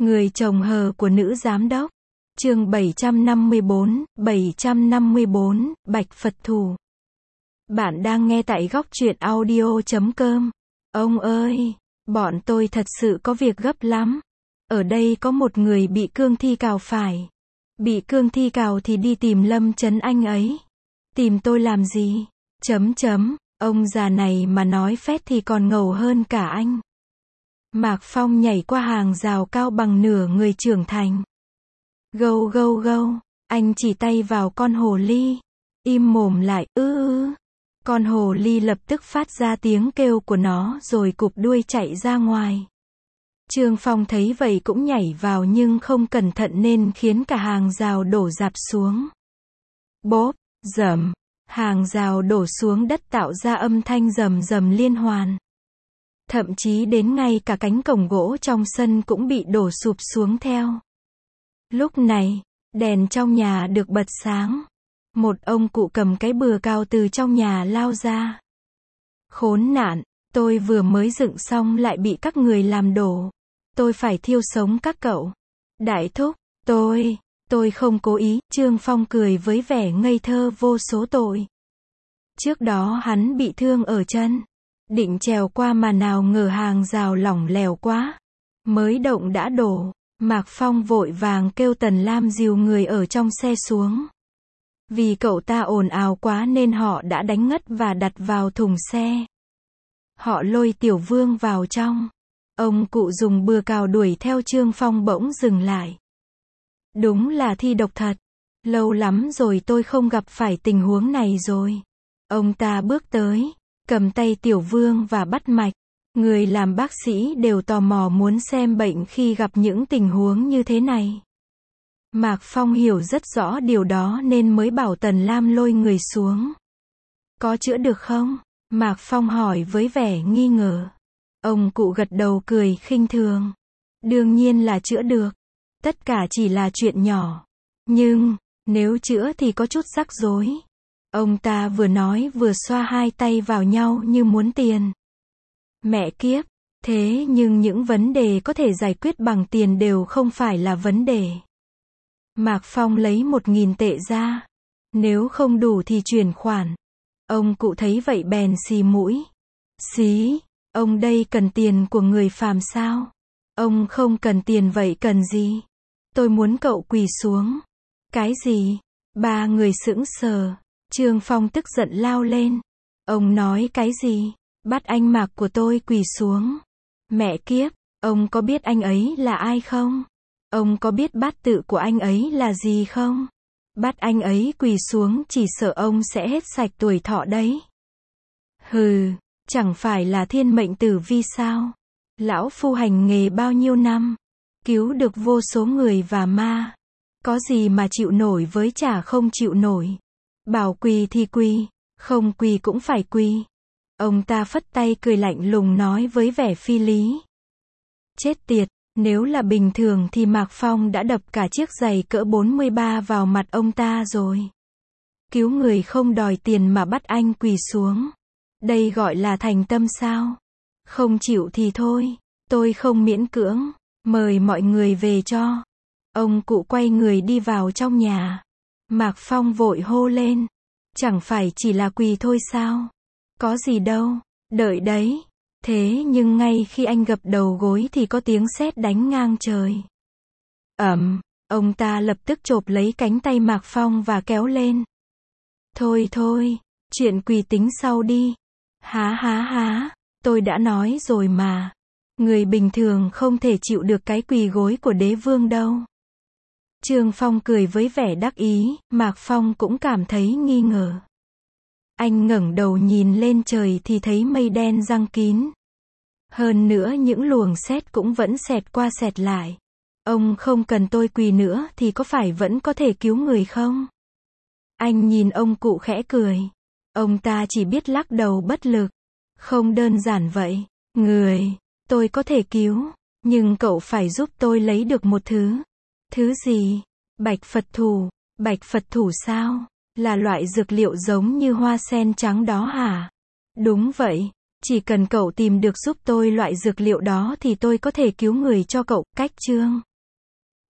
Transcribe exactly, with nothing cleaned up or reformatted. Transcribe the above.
Người chồng hờ của nữ giám đốc. Chương bảy trăm năm mươi bốn, bảy trăm năm mươi bốn, Bạch Phật Thủ. Bạn đang nghe tại góc truyện audio chấm com. Ông ơi, bọn tôi thật sự có việc gấp lắm. Ở đây có một người bị cương thi cào phải. Bị cương thi cào thì đi tìm Lâm Trấn Anh ấy. Tìm tôi làm gì? Chấm chấm, ông già này mà nói phét thì còn ngầu hơn cả anh. Mạc Phong nhảy qua hàng rào cao bằng nửa người trưởng thành. Gâu gâu gâu, anh chỉ tay vào con hồ ly. Im mồm lại, ư ư. Con hồ ly lập tức phát ra tiếng kêu của nó rồi cụp đuôi chạy ra ngoài. Trương Phong thấy vậy cũng nhảy vào nhưng không cẩn thận nên khiến cả hàng rào đổ rạp xuống. Bốp, rầm, hàng rào đổ xuống đất tạo ra âm thanh rầm rầm liên hoàn. Thậm chí đến ngay cả cánh cổng gỗ trong sân cũng bị đổ sụp xuống theo. Lúc này, đèn trong nhà được bật sáng. Một ông cụ cầm cái bừa cao từ trong nhà lao ra. Khốn nạn, tôi vừa mới dựng xong lại bị các người làm đổ. Tôi phải thiêu sống các cậu. Đại thúc, tôi, tôi không cố ý, Trương Phong cười với vẻ ngây thơ vô số tội. Trước đó hắn bị thương ở chân. Định trèo qua mà nào ngờ hàng rào lỏng lẻo quá. Mới động đã đổ. Mạc Phong vội vàng kêu Tần Lam dìu người ở trong xe xuống. Vì cậu ta ồn ào quá nên họ đã đánh ngất và đặt vào thùng xe. Họ lôi Tiểu Vương vào trong. Ông cụ dùng bừa cào đuổi theo Trương Phong bỗng dừng lại. Đúng là thi độc thật. Lâu lắm rồi tôi không gặp phải tình huống này rồi. Ông ta bước tới, cầm tay Tiểu Vương và bắt mạch. Người làm bác sĩ đều tò mò muốn xem bệnh khi gặp những tình huống như thế này. Mạc Phong hiểu rất rõ điều đó nên mới bảo Tần Lam lôi người xuống. Có chữa được không? Mạc Phong hỏi với vẻ nghi ngờ. Ông cụ gật đầu cười khinh thường. Đương nhiên là chữa được. Tất cả chỉ là chuyện nhỏ. Nhưng, nếu chữa thì có chút rắc rối. Ông ta vừa nói vừa xoa hai tay vào nhau như muốn tiền. Mẹ kiếp, thế nhưng những vấn đề có thể giải quyết bằng tiền đều không phải là vấn đề. Mạc Phong lấy một nghìn tệ ra. Nếu không đủ thì chuyển khoản. Ông cụ thấy vậy bèn xì mũi. Xí, ông đây cần tiền của người phàm sao? Ông không cần tiền vậy cần gì? Tôi muốn cậu quỳ xuống. Cái gì? Ba người sững sờ. Trương Phong tức giận lao lên. Ông nói cái gì? Bắt anh Mạc của tôi quỳ xuống. Mẹ kiếp, ông có biết anh ấy là ai không? Ông có biết bát tự của anh ấy là gì không? Bắt anh ấy quỳ xuống chỉ sợ ông sẽ hết sạch tuổi thọ đấy. Hừ, chẳng phải là thiên mệnh tử vi sao? Lão phu hành nghề bao nhiêu năm? Cứu được vô số người và ma. Có gì mà chịu nổi với chả không chịu nổi. Bảo quỳ thì quỳ, không quỳ cũng phải quỳ. Ông ta phất tay cười lạnh lùng nói với vẻ phi lý. Chết tiệt, nếu là bình thường thì Mạc Phong đã đập cả chiếc giày cỡ bốn mươi ba vào mặt ông ta rồi. Cứu người không đòi tiền mà bắt anh quỳ xuống. Đây gọi là thành tâm sao? Không chịu thì thôi, tôi không miễn cưỡng, mời mọi người về cho. Ông cụ quay người đi vào trong nhà. Mạc Phong vội hô lên. Chẳng phải chỉ là quỳ thôi sao? Có gì đâu, đợi đấy. Thế nhưng ngay khi anh gập đầu gối thì có tiếng sét đánh ngang trời. Ầm, ông ta lập tức chộp lấy cánh tay Mạc Phong và kéo lên. Thôi thôi, chuyện quỳ tính sau đi. Há há há, tôi đã nói rồi mà. Người bình thường không thể chịu được cái quỳ gối của đế vương đâu. Trương Phong cười với vẻ đắc ý, Mạc Phong cũng cảm thấy nghi ngờ. Anh ngẩng đầu nhìn lên trời thì thấy mây đen giăng kín. Hơn nữa những luồng sét cũng vẫn xẹt qua xẹt lại. Ông không cần tôi quỳ nữa thì có phải vẫn có thể cứu người không? Anh nhìn ông cụ khẽ cười. Ông ta chỉ biết lắc đầu bất lực. Không đơn giản vậy. Người, tôi có thể cứu. Nhưng cậu phải giúp tôi lấy được một thứ. Thứ gì? Bạch Phật Thủ. Bạch Phật Thủ sao? Là loại dược liệu giống như hoa sen trắng đó hả? Đúng vậy, chỉ cần cậu tìm được giúp tôi loại dược liệu đó thì tôi có thể cứu người cho cậu. Cách chương